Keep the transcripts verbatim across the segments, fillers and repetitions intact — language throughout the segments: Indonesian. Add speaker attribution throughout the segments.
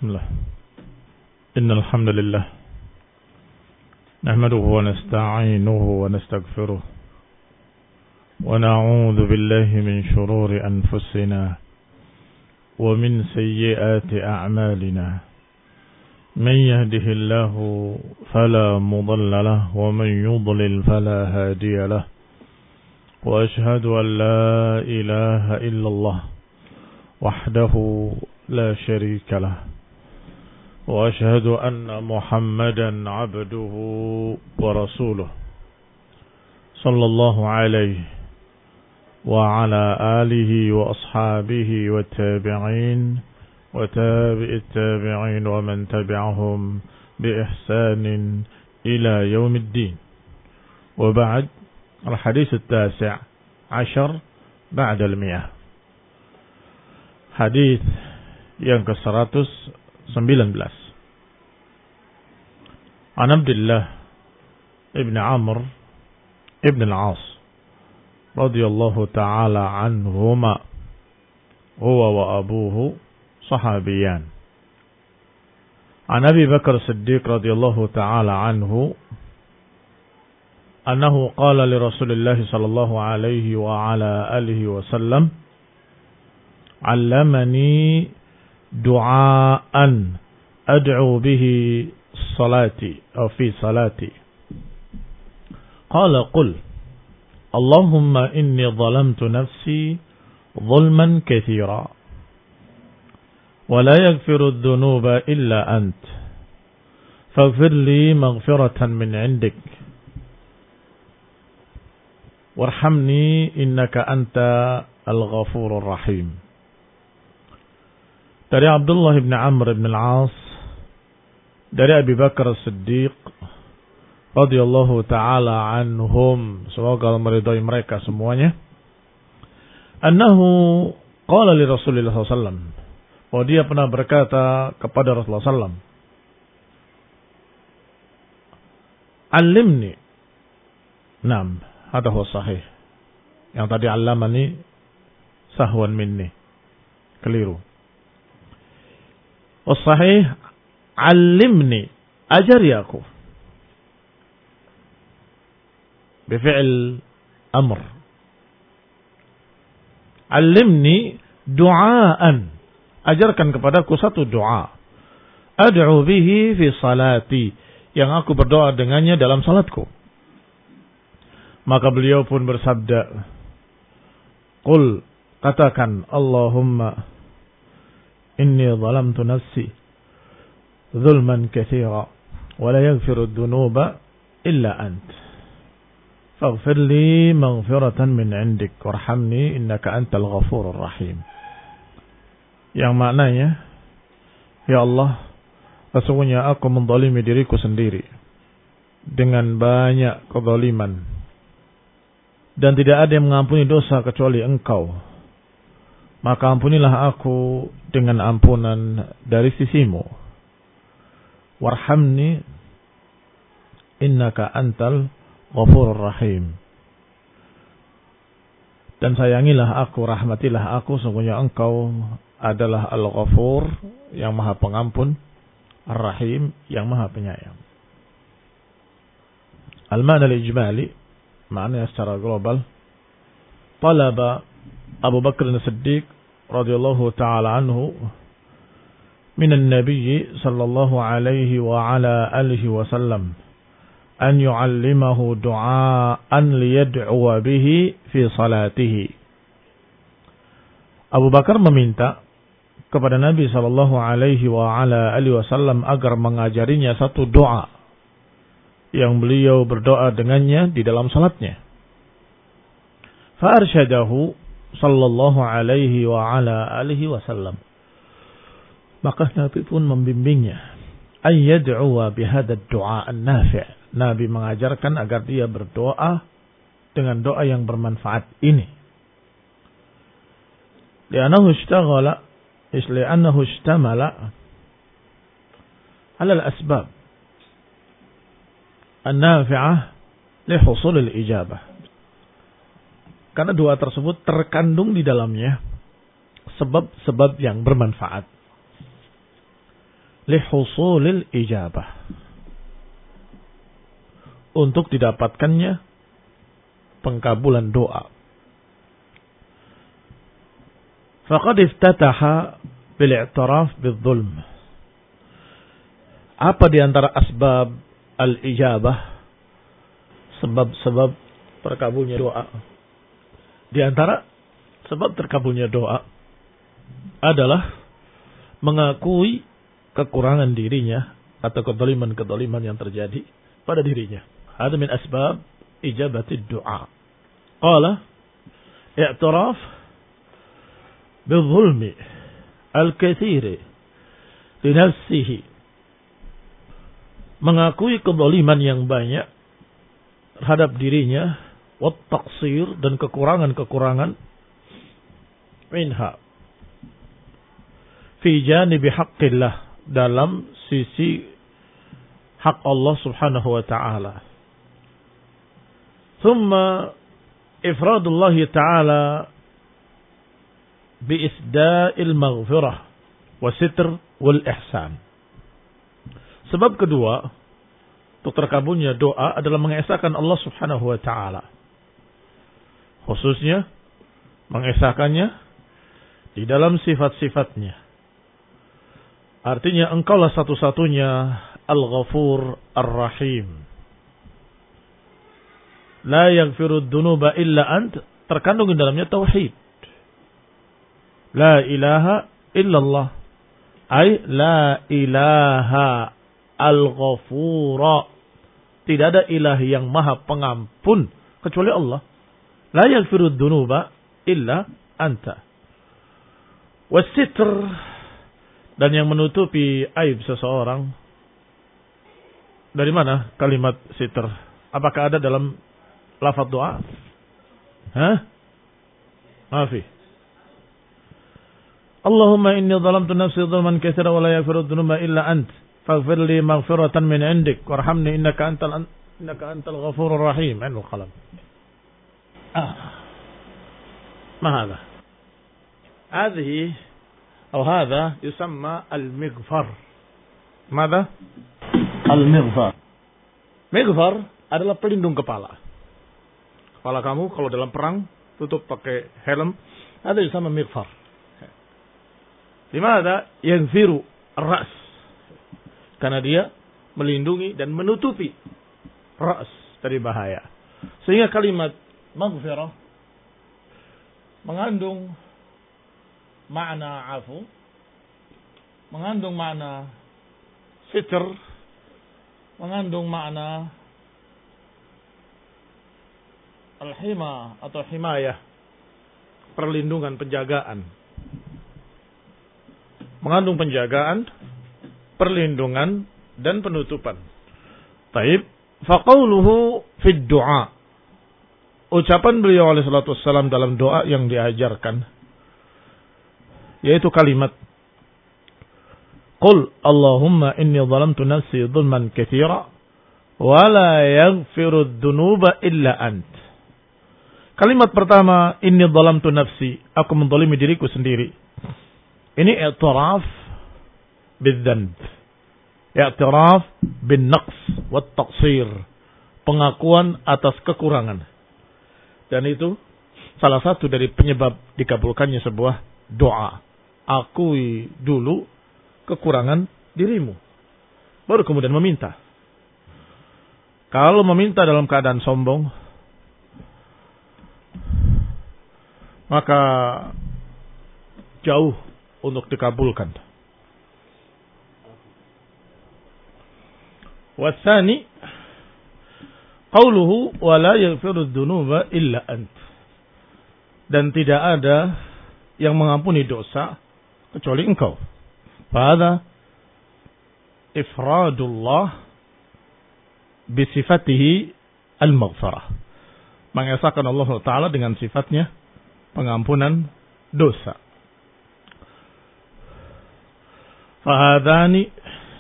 Speaker 1: Bismillah. Innal hamdalillah nahmaduhu wa nasta'inuhu wa nastaghfiruh wa na'udzu billahi min shururi anfusina wa min sayyiati a'malina. Man yahdihillahu fala mudilla lahu wa man yudlil fala hadiya lahu. Wa ashhadu an la ilaha illallah wahdahu la syarika lahu. وأشهد أن محمدا عبده ورسوله صلى الله عليه وعلى آله وأصحابه والتابعين وتابع التابعين ومن تبعهم بإحسان إلى يوم الدين. وبعد، الحديث التاسع عشر بعد المئة، حديث yang ke seratus sembilan belas. An Abdullah ibn Amr ibn al-As radhiyallahu ta'ala anhuma, huwa wa abuhu sahabiyan. An Abi Bakar Siddiq radhiyallahu ta'ala anhu annahu qala li Rasulillah sallallahu alaihi wa ala alihi wa sallam, 'allamani du'aan ad'u bihi salati atau fi salati. Qala qul Allahumma inni zalamtu nafsi zulman katsira wa la yaghfiru adh-dhunuba illa ant faghfir li maghfiratan min 'indik warhamni innaka anta al-ghafurur rahim. Dari Abdullah bin Amr bin al-As, dari Abi Bakar Siddiq radhiyallahu ta'ala anhum, semoga Allah meridai mereka semuanya, annahu qala li Rasulillah sallallahu alaihi wasallam, bahwa dia pernah berkata kepada Rasulullah sallallahu alaihi wasallam, "Allimni." Naam, hadha huwa sahih. Yang tadi allamani sahwan minni, keliru. As-sahih, allimni, ajari aku. Bifi'il amr. Allimni du'aan, ajarkan kepadaku satu doa. Ad'u bihi fi salati, yang aku berdoa dengannya dalam salatku. Maka beliau pun bersabda, Qul, katakan, Allahumma inni zalamtu nafsi zulman katsira wa la yaghfiru adh-dhunuba illa ant faghfir li maghfiratan min 'indik warhamni innaka antal ghafurur rahim. Yang maknanya, ya Allah, sesungguhnya aku menzalimi diriku sendiri dengan banyak kezaliman dan tidak ada yang mengampuni dosa kecuali Engkau. Maka ampunilah aku dengan ampunan dari sisimu. Warhamni innaka antal ghafurur rahim. Dan sayangilah aku, rahmatilah aku, sesungguhnya Engkau adalah Al-Ghafur, yang maha pengampun, Ar-Rahim, yang maha penyayang. Al-ma'na al-ijmali, maknanya secara global, talaba Abu Bakar As-Siddiq radhiyallahu ta'ala anhu minan Nabi sallallahu alaihi wa ala alihi wa sallam an yu'allimahu du'aan liyad'uwa bihi fi salatihi. Abu Bakar meminta kepada Nabi sallallahu alaihi wa ala alihi wasallam agar mengajarinya satu doa yang beliau berdoa dengannya di dalam salatnya. Fa arsyadahu sallallahu alaihi wa ala alihi wasallam. Maka Nabi pun membimbingnya ayyad'uwa bihadha ad-du'a an-nafi'. Nabi mengajarkan agar dia berdoa dengan doa yang bermanfaat ini. Li'annahu ishtaghala isli'annahu ishtamala 'ala al-asbab an-nafi'ah li husul al-ijabah. Karena doa tersebut terkandung di dalamnya sebab-sebab yang bermanfaat. lihusulil ijabah, untuk didapatkannya pengkabulan doa. Faqad iftataha bil-i'tiraf bil-zulm. Apa di antara asbab al-ijabah, sebab-sebab terkabulnya doa? Di antara sebab terkabulnya doa adalah mengakui kekurangan dirinya atau kedoliman-kedoliman yang terjadi pada dirinya. Ada min asbab ijabati doa. Qala i'tiraf bil-zulmi al-katsiri li nafsihi, mengakui kedoliman yang banyak terhadap dirinya, wat taqsir, dan kekurangan-kekurangan minha fi janibi haqqillah, dalam sisi hak Allah subhanahu wa ta'ala. Thumma ifradullah ta'ala bi isda'il maghfirah wa sitr wal ihsan. Sebab kedua untuk terkabulnya doa adalah mengesahkan Allah subhanahu wa ta'ala, khususnya mengesahkannya di dalam sifat-sifatnya. Artinya engkaulah satu-satunya Al-Ghafur Ar-Rahim. La yaghfiru dzunuba illa ant, terkandung di dalamnya tauhid. La ilaha illallah, ay la ilaha al-ghafura, tidak ada ilah yang maha pengampun kecuali Allah. La yaghfiru dzunuba illa anta. Wasitr, dan yang menutupi aib seseorang. Dari mana kalimat sitr? Apakah ada dalam lafaz doa? Hah? Mafi. Allahumma inni zalamtu nafsi zulman katsira wa la yaghfiru dzunuba illa ant, faghfir li maghfiratan min 'indik warhamni innaka antal innaka antal ghafurur rahim. Ainul qalam. Ah. Ma hadha? Hadhihi atau hadha yusamma al-mighfar. Mada? Al-mighfar. Mighfar adalah pelindung kepala. Kepala kamu kalau dalam perang tutup pakai helm, ada yusamma mighfar. Dimana yaghfiru ar-ra's, karena dia melindungi dan menutupi ra's dari bahaya. Sehingga kalimat maghfirah mengandung makna afu, mengandung makna sitr, mengandung makna al-hima atau himayah, perlindungan, penjagaan. Mengandung penjagaan, perlindungan, dan penutupan. Taib, faqauluhu fid du'a. Ucapan beliau alaihi salatu wassalam dalam doa yang diajarkan, yaitu kalimat Qul Allahumma inni zalamtu nafsi zulman katsira wa la yaghfiru dzunuba illa ant. Kalimat pertama, inni zalamtu nafsi, aku menzalimi diriku sendiri. Ini i'tiraf bidzanb, i'tiraf bin naqs wat taqsir, pengakuan atas kekurangan. Dan itu salah satu dari penyebab dikabulkannya sebuah doa. Akui dulu kekurangan dirimu, baru kemudian meminta. Kalau meminta dalam keadaan sombong, maka jauh untuk dikabulkan. Wasani qauluhu wa la yaghfiru dzunuba illa ant, dan tidak ada yang mengampuni dosa kecuali engkau. Fahadha ifradullah bisifatihi al-maghfirah, mengesahkan Allah Ta'ala dengan sifatnya pengampunan dosa. Fahadhani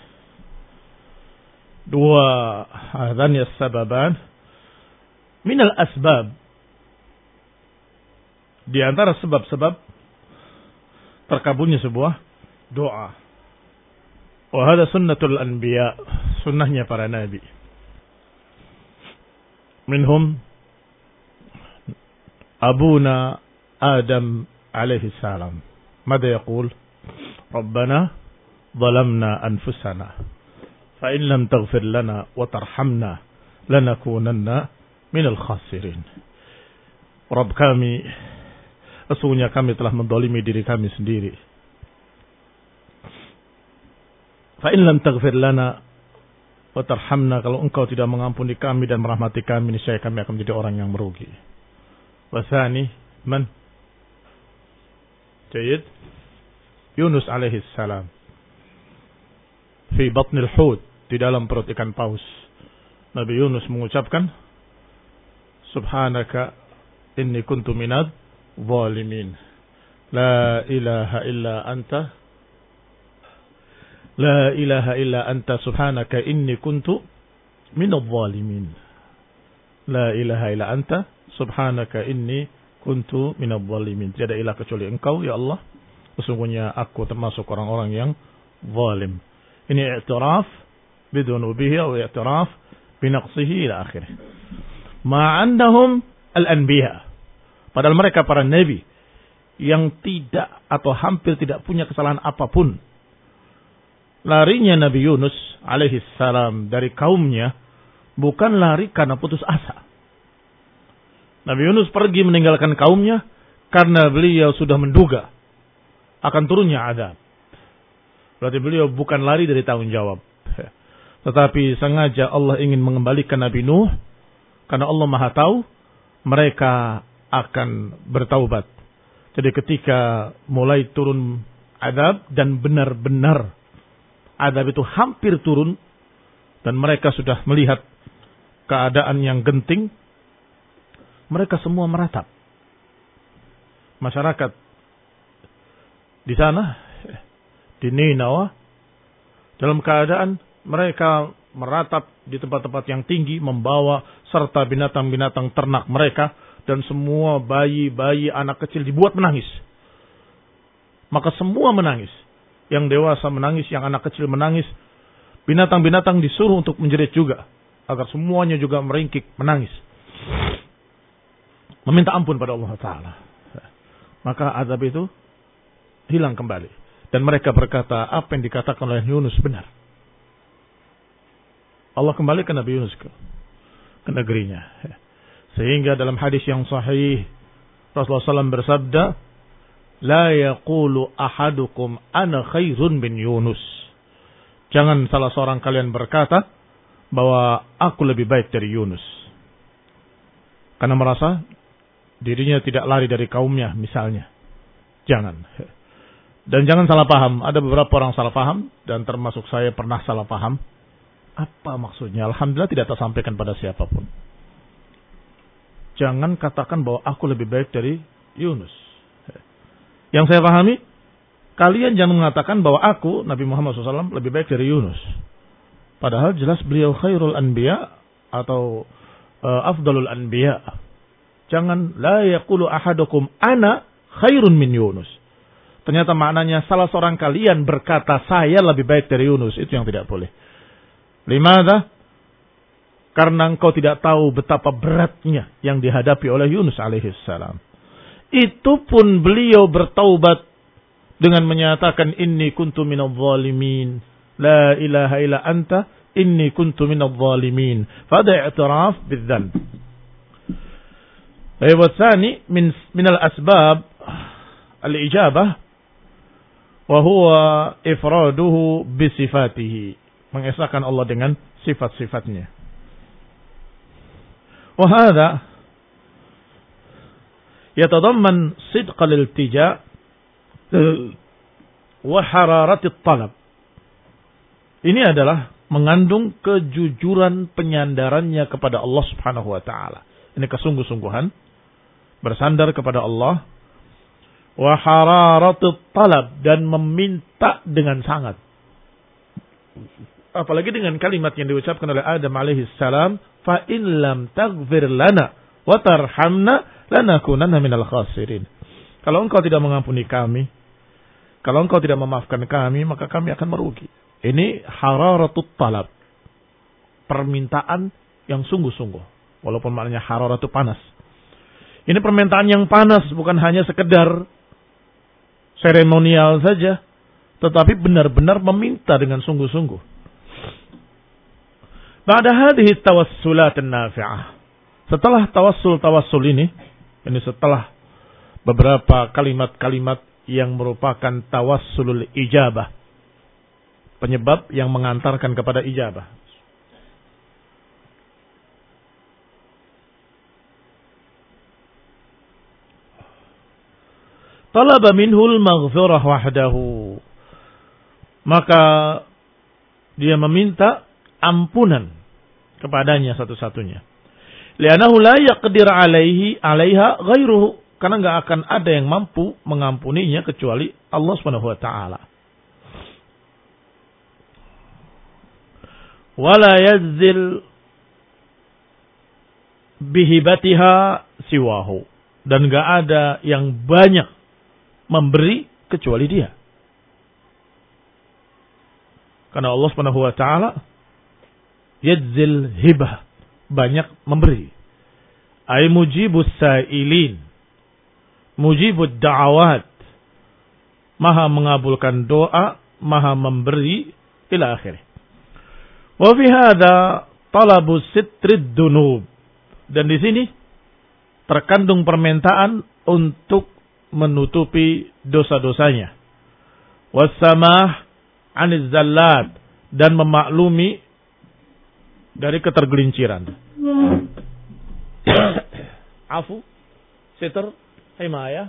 Speaker 1: dua hadhani as-sababan minal asbab, di antara sebab-sebab terkabulnya sebuah doa. Wa hadha sunnatul anbiya, sunnahnya para nabi. Minhum abuna Adam alaihi salam. Mada yaqul? Rabbana zalamna anfusana fa in lam taghfir lana wa tarhamna lanakunanna minal khasirin. Rabb kami, sesungguhnya kami telah mendolimi diri kami sendiri. Fa in lam taghfir lana wa tarhamna, kalau engkau tidak mengampuni kami dan merahmati kami, niscaya kami akan menjadi orang yang merugi. Wa tsani man? Jayyid. Yunus alaihi salam. Fi batnil hut, di dalam perut ikan paus. Nabi Yunus mengucapkan, Subhanaka inni kuntu minad zalimin. La ilaha illa anta La ilaha illa anta subhanaka inni kuntu minadh dhalimin. La ilaha illa anta subhanaka inni kuntu minadh dhalimin. Tiada ilah kecuali engkau ya Allah, sesungguhnya aku termasuk orang-orang yang zalim. Ini i'tiraf bidunubihi atau i'tiraf binaqsihi ila akhirih. Ma'andahum al-anbiya, padahal mereka para nabi yang tidak atau hampir tidak punya kesalahan apapun. Larinya Nabi Yunus alaihi salam dari kaumnya bukan lari karena putus asa. Nabi Yunus pergi meninggalkan kaumnya karena beliau sudah menduga akan turunnya azab. Berarti beliau bukan lari dari tanggung jawab. Tetapi sengaja Allah ingin mengembalikan Nabi Nuh karena Allah Maha tahu mereka akan bertaubat. Jadi ketika mulai turun azab dan benar-benar azab itu hampir turun dan mereka sudah melihat keadaan yang genting, mereka semua meratap. Masyarakat di sana, di Ninawa, dalam keadaan mereka meratap di tempat-tempat yang tinggi, membawa serta binatang-binatang ternak mereka, dan semua bayi-bayi anak kecil dibuat menangis. Maka semua menangis. Yang dewasa menangis, yang anak kecil menangis. Binatang-binatang disuruh untuk menjerit juga, agar semuanya juga meringkik, menangis. Meminta ampun pada Allah Ta'ala. Maka azab itu hilang kembali. Dan mereka berkata, apa yang dikatakan oleh Yunus benar. Allah kembalikan Nabi Yunus ke, ke negerinya. Sehingga dalam hadis yang sahih, Rasulullah shallallahu alaihi wasallam bersabda, La yaqulu ahadukum ana khairun bin Yunus. Jangan salah seorang kalian berkata bahwa aku lebih baik dari Yunus. Karena merasa dirinya tidak lari dari kaumnya misalnya. Jangan. Dan jangan salah paham. Ada beberapa orang salah paham dan termasuk saya pernah salah paham. Apa maksudnya? Alhamdulillah tidak tersampaikan pada siapapun. Jangan katakan bahwa aku lebih baik dari Yunus. Yang saya pahami, kalian jangan mengatakan bahwa aku, Nabi Muhammad shallallahu alaihi wasallam, lebih baik dari Yunus. Padahal jelas beliau khairul anbiya atau uh, afdalul anbiya. Jangan, la yaqulu ahadukum ana khairun min Yunus. Ternyata maknanya salah seorang kalian berkata saya lebih baik dari Yunus. Itu yang tidak boleh. Limadha? Karena engkau tidak tahu betapa beratnya yang dihadapi oleh Yunus alaihi salam. Itu pun beliau bertaubat dengan menyatakan inni kuntu minadh dhalimin. La ilaha illa anta inni kuntu minadh dhalimin. Fada i'tiraf bidzanb. Wa tsani min min al-asbab al-ijabah wa huwa ifraduhu bi sifatihi. Mengesahkan Allah dengan sifat-sifatnya. Wa hadha yatadamman sidqal iltija wa hararatit talab. Ini adalah mengandung kejujuran penyandarannya kepada Allah Subhanahu wa taala. Ini kesungguh-sungguhan bersandar kepada Allah, wa hararatit talab, dan meminta dengan sangat. Apalagi dengan kalimat yang diucapkan oleh Adam alaihi salam, fa in lam taghfir lana wa tarhamna lanakunanna minal khasirin. Kalau engkau tidak mengampuni kami, kalau engkau tidak memaafkan kami, maka kami akan merugi. Ini hararatut talab. Permintaan yang sungguh-sungguh. Walaupun maknanya hararat itu panas. Ini permintaan yang panas, bukan hanya sekedar seremonial saja, tetapi benar-benar meminta dengan sungguh-sungguh. Ba'da hadhihi tawassulat an-nafi'ah. Setelah tawassul-tawassul ini, ini setelah beberapa kalimat-kalimat yang merupakan tawassulul ijabah, penyebab yang mengantarkan kepada ijabah. Talaba minhul maghfirah wahdahu. Maka dia meminta ampunan kepadanya satu-satunya. Li'annahu la yaqdir alaihi alaiha ghairuhu. Karena enggak akan ada yang mampu mengampuninya kecuali Allah Subhanahu wa taala. Wala yazzil bihibatiha siwahu. Dan enggak ada yang banyak memberi kecuali dia. Karena Allah Subhanahu wa taala yadzil hibah, banyak memberi. Ay mujibus sailin, mujibud da'awat, maha mengabulkan doa, maha memberi ila akhirih. Wa fi hadza talabu sitrid dunub. Dan di sini terkandung permintaan untuk menutupi dosa-dosanya. Wassamah aniz zallat, dan memaklumi dari ketergelinciran. Afu, sitr, himayah.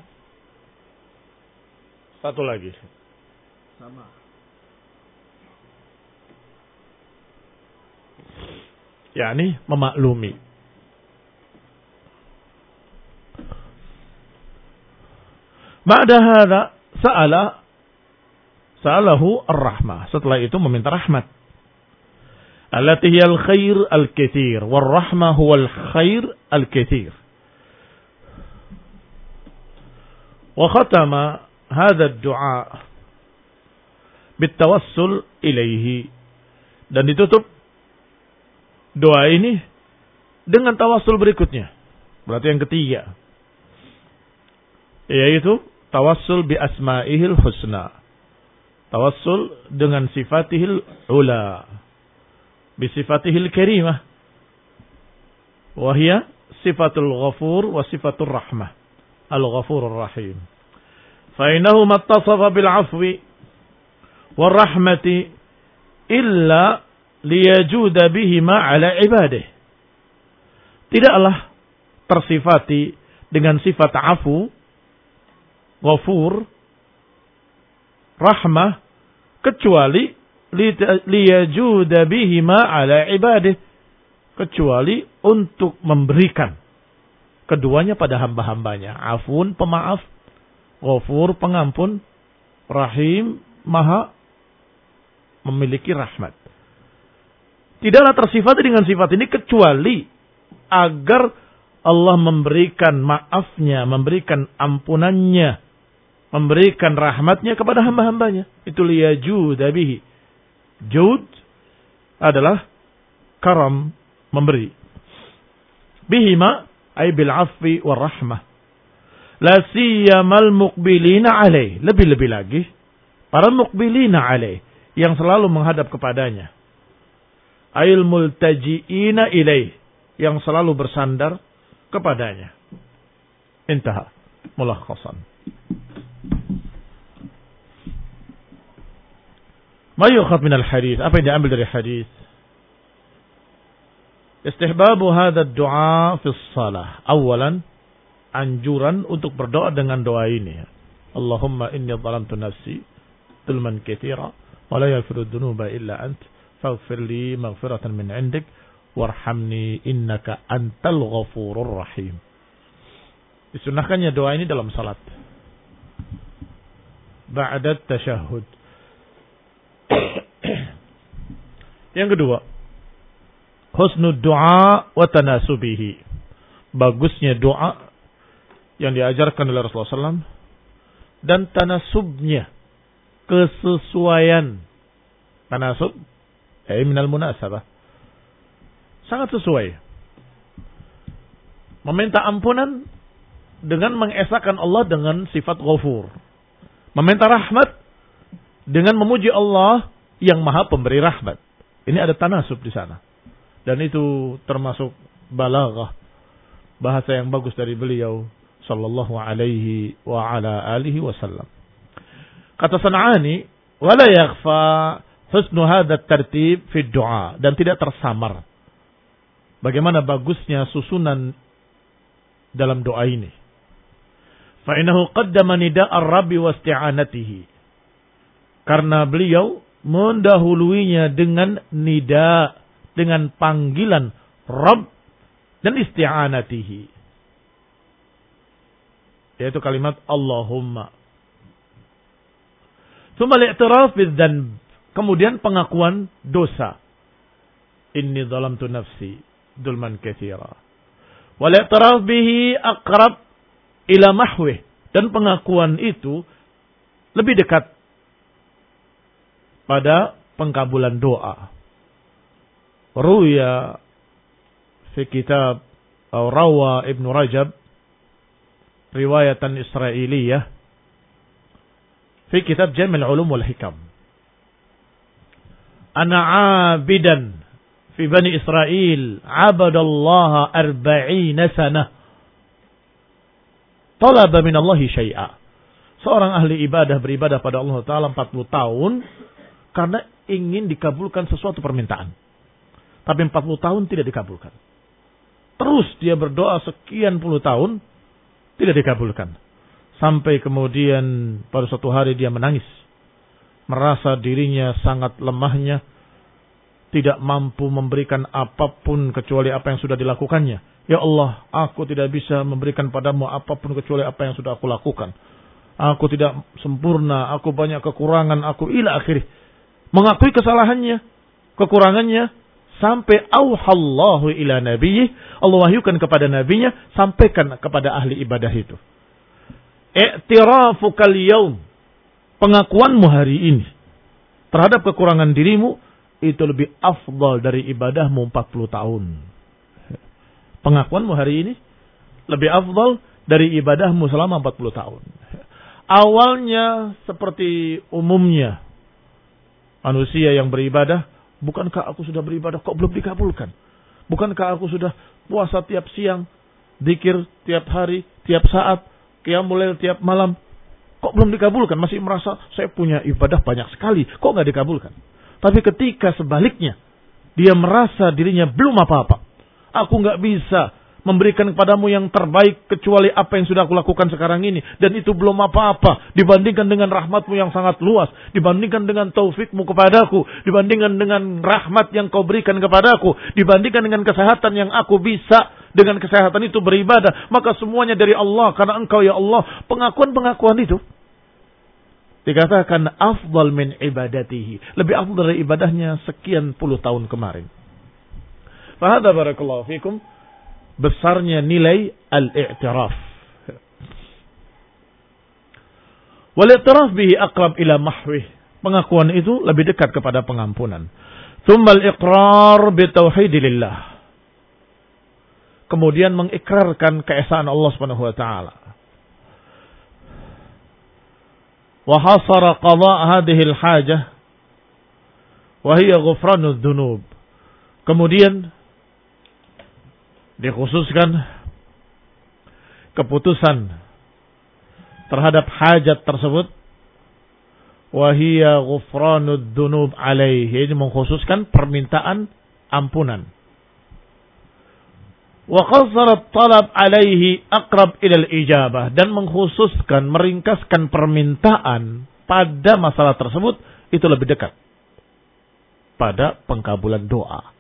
Speaker 1: Satu lagi. Sama. yakni memaklumi. Ba'da hadza sa'ala sa'alahu ar-rahmah. Setelah itu meminta rahmat. Allati hiya al-khair al-katsir war-rahmah huwa al-khair al-katsir. Wa khatama hadza ad-du'a bitawassul ilaihi, dan ditutup doa ini dengan tawassul berikutnya. Berarti yang ketiga, yaitu tawassul bi asma'ihil husna. Tawassul dengan sifatihil ula, bi sifatihil karimah, wa hiya sifatul ghafur wa sifatul rahmah, al-ghafurur rahim. Fa innahu mattasafa bil afwi war rahmati illa liyajuda bihima ala ibadih. Tidaklah tersifati dengan sifat afu, ghafur, rahmah, kecuali liyajuda bihima ala ibadih, kecuali untuk memberikan keduanya pada hamba-hambanya. Afun, pemaaf, ghafur, pengampun, rahim, maha memiliki rahmat. Tidaklah tersifat dengan sifat ini kecuali agar Allah memberikan maafnya, memberikan ampunannya, memberikan rahmatnya kepada hamba-hambanya. Itu liyajuda bihi. Jud adalah karam, memberi. Bihima ay bil afwi war rahmah. La siyamal muqbilina alaih. Lebih-lebih lagi para muqbilina alaih, yang selalu menghadap kepadanya. Ail multaji'ina ilaih, yang selalu bersandar kepadanya. Intaha mulakhasan. Ma yukhad min al-hadith, apa yang diambil dari hadis? Istihbabu hadha ad-du'a fi shalah. Awalan, anjuran untuk berdoa dengan doa ini. Allahumma inni dhalamtu nafsi dhulman katsira wa la yaghfiru dhunuba illa ant faghfir li maghfiratan min 'indik warhamni innaka antal ghafurur rahim. Disunnahkannya doa ini dalam salat ba'da tasyahhud. Yang kedua, husnud du'a wa tanasubihi. Bagusnya doa yang diajarkan oleh Rasulullah sallallahu alaihi wasallam dan tanasubnya, kesesuaian Tanasub, eh minal munasabah. Sangat sesuai. Meminta ampunan dengan mengesahkan Allah dengan sifat ghafur. Meminta rahmat dengan memuji Allah yang maha pemberi rahmat. Ini ada tanasub di sana. Dan itu termasuk balaghah, bahasa yang bagus dari beliau sallallahu alaihi wa ala alihi wasallam. Kata San'ani, wala yakhfa husnu hadha tartib fi du'a, dan tidak tersamar bagaimana bagusnya susunan dalam doa ini. Fa innahu qaddama nida' ar-rabbi wa isti'anatihi. Karena beliau mendahuluinya dengan nida, dengan panggilan Rabb dan isti'anatihi, yaitu kalimat Allahumma. Tsumma al-i'tiraf bidzanb, kemudian pengakuan dosa. Inni zalamtu nafsi dzulman katsira. Wal i'tiraf bihi aqrab ila mahwih, dan pengakuan itu lebih dekat pada pengkabulan doa. Ruya fi kitab atau rawa Ibnu Rajab riwayatan Israiliyah fi kitab Jami' al-Ulum wal Hikam. Ana 'abidan fi Bani Israil 'abadallaha arba'ina sanah. Talaba min Allah syai'a. Seorang ahli ibadah beribadah pada Allah Ta'ala empat puluh tahun karena ingin dikabulkan sesuatu permintaan. Tapi empat puluh tahun tidak dikabulkan. Terus dia berdoa sekian puluh tahun, tidak dikabulkan. Sampai kemudian pada suatu hari dia menangis. Merasa dirinya sangat lemahnya. Tidak mampu memberikan apapun kecuali apa yang sudah dilakukannya. Ya Allah, aku tidak bisa memberikan padamu apapun kecuali apa yang sudah aku lakukan. Aku tidak sempurna, aku banyak kekurangan, aku ila akhirih. Mengakui kesalahannya, kekurangannya. Sampai auhallahu ila nabiyyi, Allah wahyukan kepada nabinya, sampaikan kepada ahli ibadah itu. I'tirafukal yaum, pengakuanmu hari ini terhadap kekurangan dirimu itu lebih afdal dari ibadahmu empat puluh tahun. Pengakuanmu hari ini lebih afdal dari ibadahmu selama empat puluh tahun. Awalnya seperti umumnya manusia yang beribadah, bukankah aku sudah beribadah kok belum dikabulkan? Bukankah aku sudah puasa tiap siang, zikir tiap hari, tiap saat, qiyamul lail tiap malam, kok belum dikabulkan? Masih merasa saya punya ibadah banyak sekali, kok nggak dikabulkan? Tapi ketika sebaliknya, dia merasa dirinya belum apa-apa. Aku nggak bisa memberikan kepadamu yang terbaik kecuali apa yang sudah aku lakukan sekarang ini. Dan itu belum apa-apa dibandingkan dengan rahmatmu yang sangat luas. Dibandingkan dengan taufikmu kepadaku. Dibandingkan dengan rahmat yang kau berikan kepadaku. Dibandingkan dengan kesehatan yang aku bisa dengan kesehatan itu beribadah. Maka semuanya dari Allah. Karena engkau ya Allah. Pengakuan-pengakuan itu dikatakan afdal min ibadatihi. Lebih afdal dari ibadahnya sekian puluh tahun kemarin. Fahadha barakallahu fikum. Besarnya nilai al-i'tiraf. Wal-i'tiraf bihi aqrab ila mahwih. Pengakuan itu lebih dekat kepada pengampunan. Tsumma al-iqrar bi tauhidillah. Kemudian mengikrarkan keesaan Allah Subhanahu wa taala. Wa hasara qada' hadhihi al-hajah wa hiya ghufranu dzunub. Kemudian dikhususkan keputusan terhadap hajat tersebut, wahiyya ghufranud dzunub alaihi, ini mengkhususkan permintaan ampunan. Wa qassara talab alaihi aqrab ila al-ijabah, dan mengkhususkan meringkaskan permintaan pada masalah tersebut itu lebih dekat pada pengkabulan doa.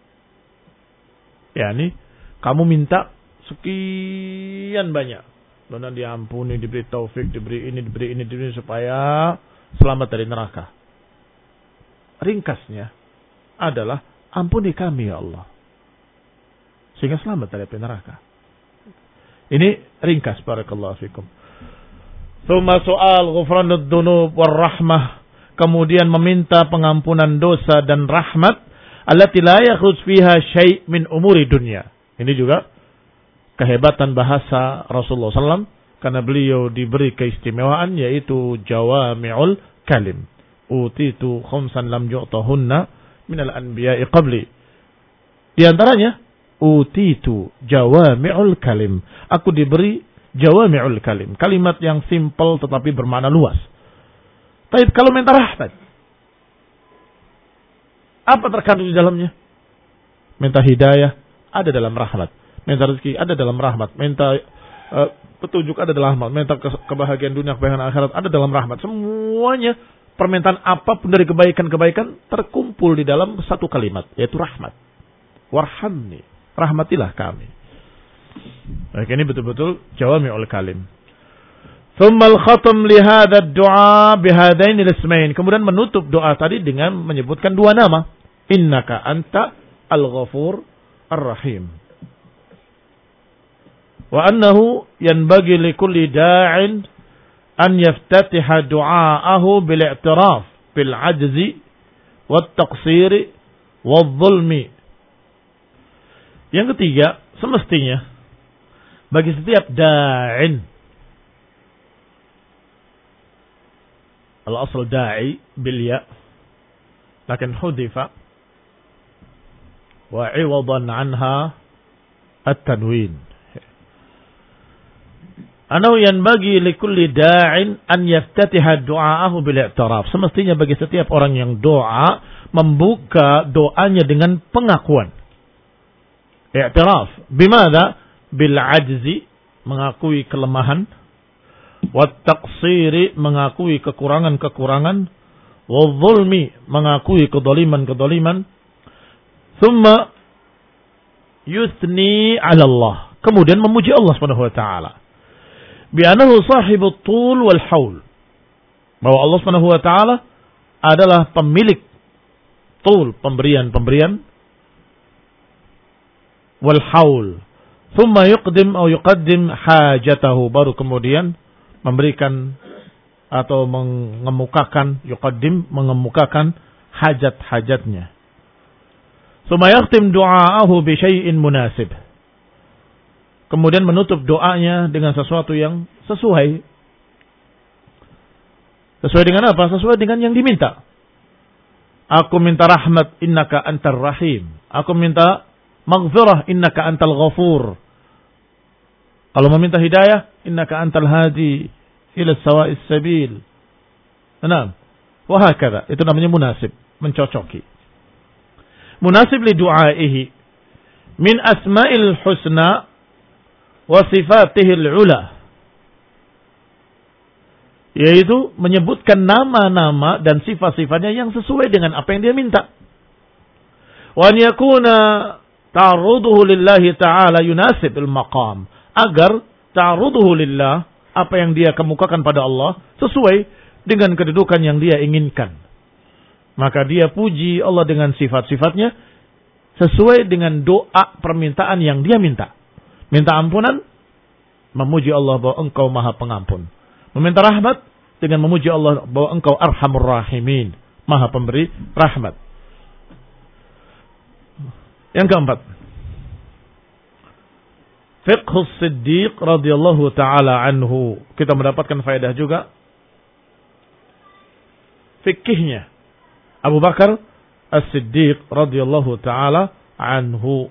Speaker 1: yakni kamu minta sekian banyak, dan diampuni, diberi taufik, diberi ini, diberi ini, diberi ini, supaya selamat dari neraka. Ringkasnya adalah ampuni kami ya Allah, sehingga selamat dari api neraka. Ini ringkas, barakallahu fikum. Tsumma soal ghufranud dzunub war rahmah. kemudian meminta pengampunan dosa dan rahmat, allati la yakhus fiha syai' min umuri dunya. Ini juga kehebatan bahasa Rasulullah sallallahu alaihi wasallam karena beliau diberi keistimewaan yaitu jawami'ul kalim. Utitu khamsan lam yu'tahunna minal anbiya'i qabli. Di antaranya utitu jawami'ul kalim. Aku diberi jawami'ul kalim, kalimat yang simpel tetapi bermakna luas. Tapi kalau minta rahmat, apa terkandung di dalamnya? Minta hidayah ada dalam rahmat, minta rezeki ada dalam rahmat, minta uh, petunjuk ada dalam rahmat, minta ke kebahagiaan dunia, kebahagiaan akhirat ada dalam rahmat. Semuanya permintaan apapun dari kebaikan-kebaikan terkumpul di dalam satu kalimat, yaitu rahmat. Warhamni, rahmatilah kami. Baik, ini betul-betul jawami'ul kalim. Tsummal khatam li hadha ad-du'a bi hadaini al-ismain. Kemudian menutup doa tadi dengan menyebutkan dua nama. Innaka anta al-ghafur ar-rahim. Wa annahu yanbaghi li kulli da'in an yaftatiha du'aahu bil i'tiraf bil 'ajzi wat taqsiri wal zulmi. Yang ketiga, semestinya bagi setiap da'in, al-asl da'i bil ya, lakin hudifa wa 'iwadan 'anha at-tanwin. Anau yanbaghi likulli da'in an yaftatiha du'aahu bil i'tiraf. Semestinya bagi setiap orang yang doa membuka doanya dengan pengakuan. I'tiraf. Bimada? Bil ajzi, mengakui kelemahan. Wat taqsiri, mengakui kekurangan-kekurangan. Wal zulmi, mengakui kedoliman-kedoliman. Thumma yuthni 'ala Allah. Kemudian memuji Allah Subhanahu wa taala. Bi'anahu sahibut tul wal haul. Bahwa Allah Subhanahu wa taala adalah pemilik tul, pemberian-pemberian, wal haul. Thumma yuqdim atau yuqaddim hajatahu, baru kemudian memberikan atau mengemukakan, yuqaddim, mengemukakan hajat-hajatnya. Thumma yakhtim du'aahu bi syai'in munasib. Kemudian menutup doanya dengan sesuatu yang sesuai. Sesuai dengan apa? Sesuai dengan yang diminta. Aku minta rahmat, innaka antar rahim. Aku minta maghfirah, innaka antal ghafur. Kalau meminta hidayah, innaka antal hadi ila sawa'is sabil. Nah, wahakadha. Itu namanya munasib, mencocoki. Munasib li du'aihi min asma'il husna wa sifatihil ula, yaitu menyebutkan nama-nama dan sifat-sifatnya yang sesuai dengan apa yang dia minta. Wa an yakuna ta'arruduhu lillahi ta'ala yunasib al-maqam, agar ta'arruduhu lillah, apa yang dia kemukakan pada Allah, sesuai dengan kedudukan yang dia inginkan. Maka dia puji Allah dengan sifat-sifatnya sesuai dengan doa permintaan yang dia minta. Minta ampunan, memuji Allah bahwa engkau maha pengampun. Meminta rahmat, dengan memuji Allah bahwa engkau arhamur rahimin, maha pemberi rahmat. Yang keempat, fiqhus Siddiq radhiyallahu ta'ala anhu. Kita mendapatkan faedah juga fikihnya Abu Bakar As-Siddiq radhiyallahu ta'ala anhu.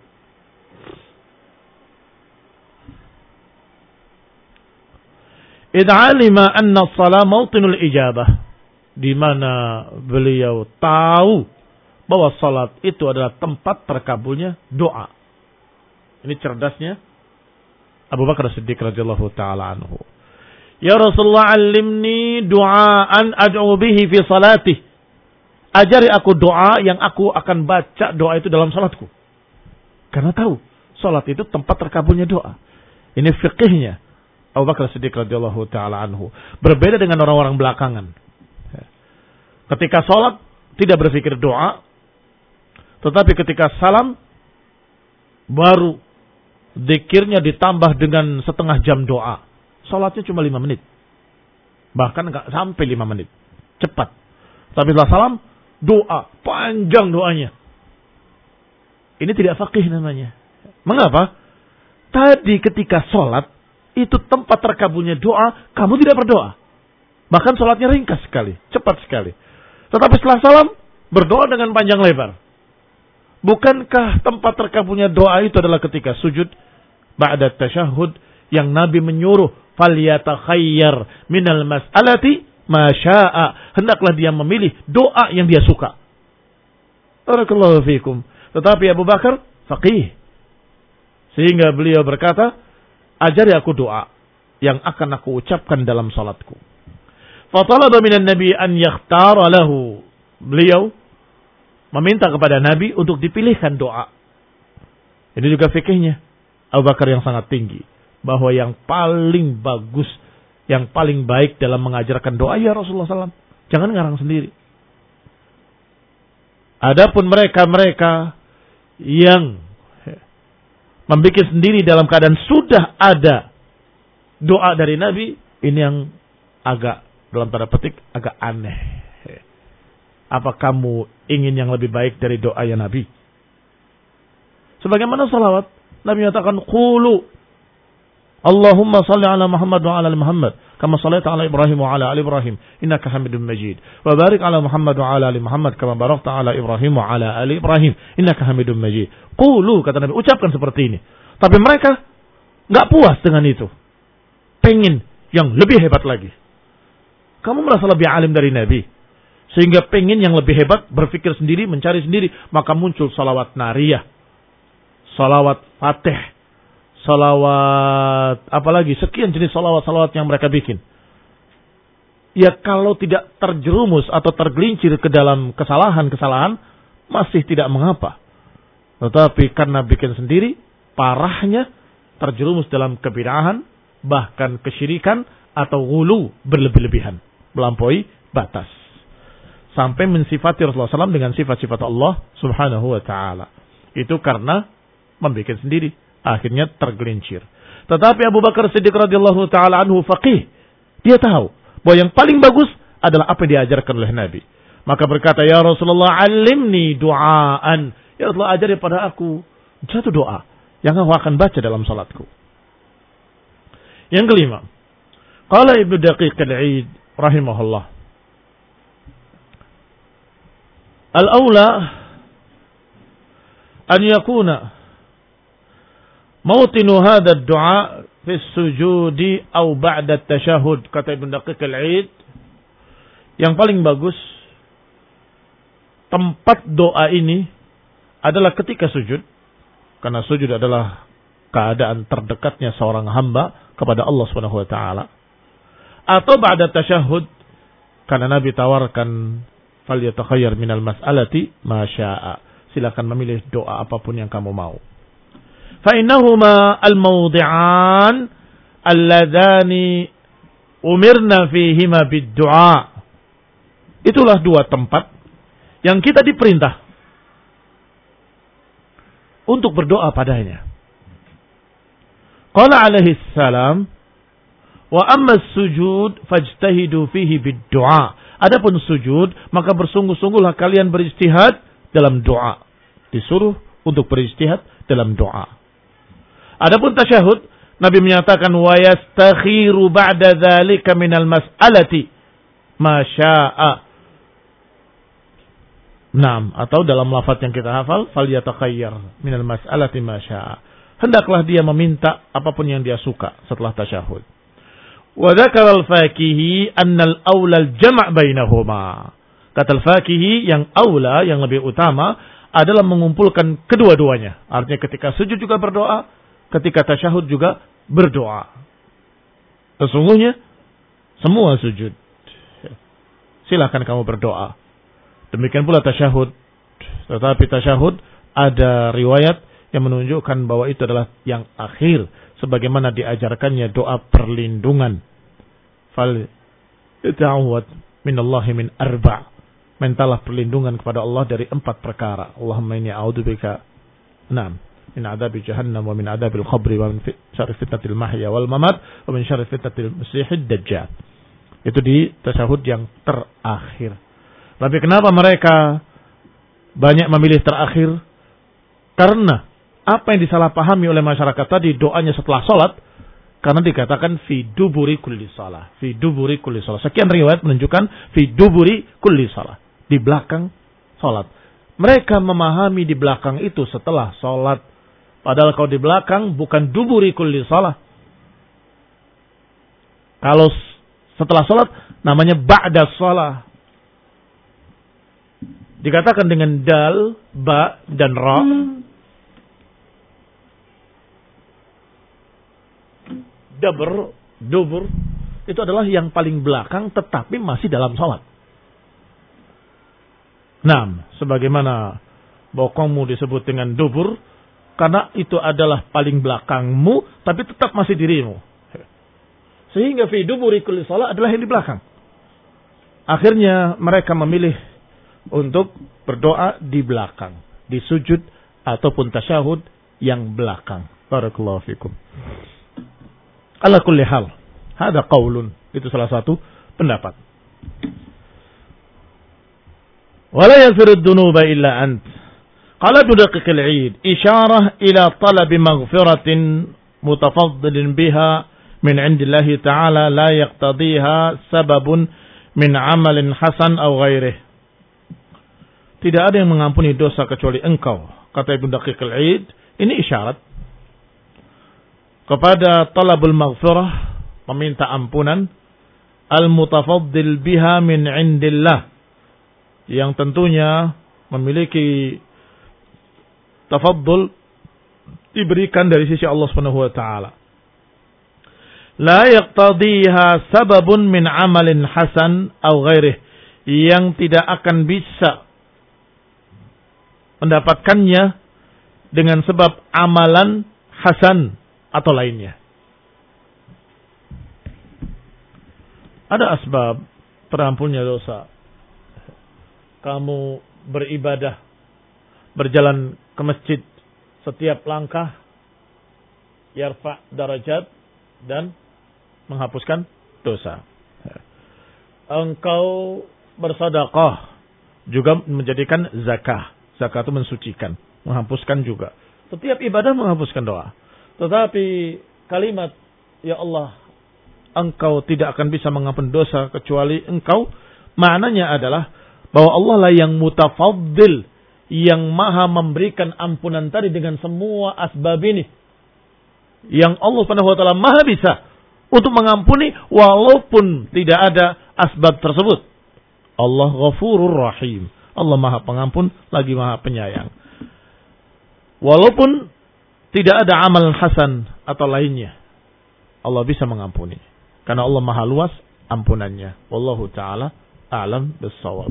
Speaker 1: Idh alima anna as-salah mawtinul ijabah, di mana beliau tahu bahwa salat itu adalah tempat terkabulnya doa. Ini cerdasnya Abu Bakar As-Siddiq radhiyallahu taala anhu. Ya Rasulullah, alimni du'aan ad'u bihi fi salati. Ajari aku doa yang aku akan baca doa itu dalam salatku. Karena tahu salat itu tempat terkabulnya doa. Ini fikihnya Abu Bakar As-Siddiq radhiyallahu taala anhu. Berbeda dengan orang-orang belakangan. Ketika salat tidak berpikir doa, tetapi ketika salam baru zikirnya ditambah dengan setengah jam doa. Salatnya cuma lima menit. Bahkan enggak sampai lima menit. Cepat. Tapi setelah salam, doa. Panjang doanya. Ini tidak faqih namanya. Mengapa? Tadi ketika sholat, itu tempat terkabulnya doa, kamu tidak berdoa. Bahkan sholatnya ringkas sekali, cepat sekali. Tetapi setelah salam, berdoa dengan panjang lebar. Bukankah tempat terkabulnya doa itu adalah ketika sujud, ba'da tasyahud, yang Nabi menyuruh, falyatakhayar minal mas'alati ma sya'a. Hendaklah dia memilih doa yang dia suka. Barakallahu fikum. Tetapi Abu Bakar, faqih. Sehingga beliau berkata, ajari aku doa yang akan aku ucapkan dalam salatku. Fatalaba minan Nabi an yakhtara lahu. Beliau meminta kepada Nabi untuk dipilihkan doa. Ini juga fikihnya Abu Bakar yang sangat tinggi. Bahwa yang paling bagus, yang paling baik dalam mengajarkan doa, ya Rasulullah shallallahu alaihi wasallam. Jangan ngarang sendiri. Adapun mereka-mereka yang membuat sendiri dalam keadaan sudah ada doa dari Nabi, ini yang agak, dalam tanda petik, agak aneh. Apa kamu ingin yang lebih baik dari doa ya Nabi? Sebagaimana salawat, Nabi menyatakan, qulu Allahumma salli ala Muhammad wa ala ali Muhammad kama sallaita ala Ibrahim wa ala ali Ibrahim innaka Hamidum Majid wa barik ala Muhammad wa ala ali Muhammad kama barakta ala Ibrahim wa ala ali Ibrahim innaka Hamidum Majid. Qulu, kata Nabi, ucapkan seperti ini. Tapi mereka enggak puas dengan itu. Pengen yang lebih hebat lagi. Kamu merasa lebih alim dari Nabi, sehingga pengen yang lebih hebat, berpikir sendiri, mencari sendiri, maka muncul salawat nariyah, salawat fatih, salawat, apalagi sekian jenis salawat-salawat yang mereka bikin. Ya kalau tidak terjerumus atau tergelincir ke dalam kesalahan-kesalahan, masih tidak mengapa. Tetapi karena bikin sendiri, parahnya terjerumus dalam kebid'ahan, bahkan kesyirikan atau ghulu, berlebih-lebihan, melampaui batas. Sampai mensifati Rasulullah shallallahu alaihi wasallam dengan sifat-sifat Allah subhanahu wa ta'ala. Itu karena membikin sendiri. Akhirnya tergelincir. Tetapi Abu Bakar Siddiq radhiyallahu taala anhu faqih. Dia tahu bahwa yang paling bagus adalah apa yang diajarkan oleh Nabi. Maka berkata, ya Rasulullah, alimni du'aan. Ya Rasulullah, ajari pada aku satu doa yang aku akan baca dalam salatku. Yang kelima, qala Ibnu Daqiq al-Eid rahimahullah, al-aula an yakuna Mautinu hadha ad-du'a fi sujudi au ba'da at-tashahhud. Kata Ibnu Daqiq al-Eid, yang paling bagus tempat doa ini adalah ketika sujud, karena sujud adalah keadaan terdekatnya seorang hamba kepada Allah Subhanahu wa taala. Atau ba'da tashahhud, karena Nabi tawarkan falyatakhayyar minal mas'alati ma syaa. Silakan memilih doa apapun yang kamu mau. فإنهما الموضعان اللذان أمرنا فيهما بالدعاء. Itulah dua tempat yang kita diperintah untuk berdoa padanya. Qala alaihi salam, wa amma sujud fajtahidu fihi bid-du'a. Adapun sujud, maka bersungguh-sungguhlah kalian beristihad dalam doa. Disuruh untuk beristihad dalam doa. Adapun tasyahud, Nabi menyatakan wa yastakhiru ba'da dzalika minal mas'alati ma syaa. Naam, atau dalam lafaz yang kita hafal, falyatakhayyar minal mas'alati ma syaa. Hendaklah dia meminta apapun yang dia suka setelah tasyahud. Wa dzakara al-Fakihi anna al-aula al-jam' bainahuma. Kata al-Fakihi, yang aula, yang lebih utama adalah mengumpulkan kedua-duanya. Artinya ketika sujud juga berdoa, ketika tasyahud juga berdoa. Sesungguhnya semua sujud, silakan kamu berdoa. Demikian pula tasyahud. Tetapi tasyahud ada riwayat yang menunjukkan bahwa itu adalah yang akhir, sebagaimana diajarkannya doa perlindungan. Fal ta'awwad minallahi min arba'. Mintalah perlindungan kepada Allah dari empat perkara. Allahumma inni a'udzubika Naam min adabi jahannam wa min adabil qabri wa min syarri fitnatil mahya wal mamat wa min syarri fitnatil masiihid dajjal. Itu di tasyahud yang terakhir. Tapi kenapa mereka banyak memilih terakhir? Karena apa yang disalahpahami oleh masyarakat tadi doanya setelah sholat, karena dikatakan fi duburi kulli salah, fi duburi kulli salah. Sekian riwayat menunjukkan fi duburi kulli salah, di belakang sholat. Mereka memahami di belakang itu setelah sholat. Padahal kalau di belakang bukan duburi kulli salah. Kalau setelah sholat namanya ba'da sholat. Dikatakan dengan dal, ba, dan ra. Dabur, dubur, itu adalah yang paling belakang tetapi masih dalam sholat. Nah, sebagaimana bokongmu disebut dengan dubur, karena itu adalah paling belakangmu tapi tetap masih dirimu. Sehingga fi duburi kulli shalah adalah yang di belakang. Akhirnya mereka memilih untuk berdoa di belakang, di sujud ataupun tasyahud yang belakang. Barakallahu fikum. Ala kulli hal, hada qaulun, itu salah satu pendapat. Wala yaghfiru dhunuba illa ant. Qala tudaqiq al-'id isyarah ila talab maghfiratin mutafaddilin biha min 'indillahi ta'ala la yaqtadiha sababun min 'amalin hasan aw ghairihi. Tidak ada yang mengampuni dosa kecuali Engkau, kata Ibnu Daqiq al-'Id. Ini isyarat kepada talabul maghfirah, meminta ampunan, al-mutafaddil biha min 'indillah, yang tentunya memiliki tafaddul, diberikan dari sisi Allah Subhanahu wa taala. La yaqtadiha sababun min 'amalin hasan aw ghairihi, yang tidak akan bisa mendapatkannya dengan sebab amalan hasan atau lainnya. Ada asbab terampunnya dosa. Kamu beribadah, berjalan ke masjid, setiap langkah yarfa darajat dan menghapuskan dosa. Engkau bersedekah juga menjadikan zakah. Zakat itu mensucikan, menghapuskan juga. Setiap ibadah menghapuskan doa. Tetapi kalimat, ya Allah, Engkau tidak akan bisa mengampuni dosa kecuali Engkau, maknanya adalah bahwa Allah lah yang mutafaddil, yang maha memberikan ampunan tadi dengan semua asbab ini. Yang Allah Subhanahu wa taala maha bisa untuk mengampuni walaupun tidak ada asbab tersebut. Allah Ghafurur Rahim. Allah maha pengampun lagi maha penyayang. Walaupun tidak ada amal hasan atau lainnya, Allah bisa mengampuni. Karena Allah maha luas ampunannya. Wallahu ta'ala a'lam bis-shawab.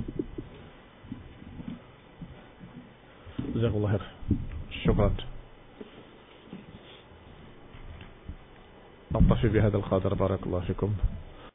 Speaker 1: Jazakallahu khair. Syukran. نقتصر بهذا القدر بارك الله فيكم.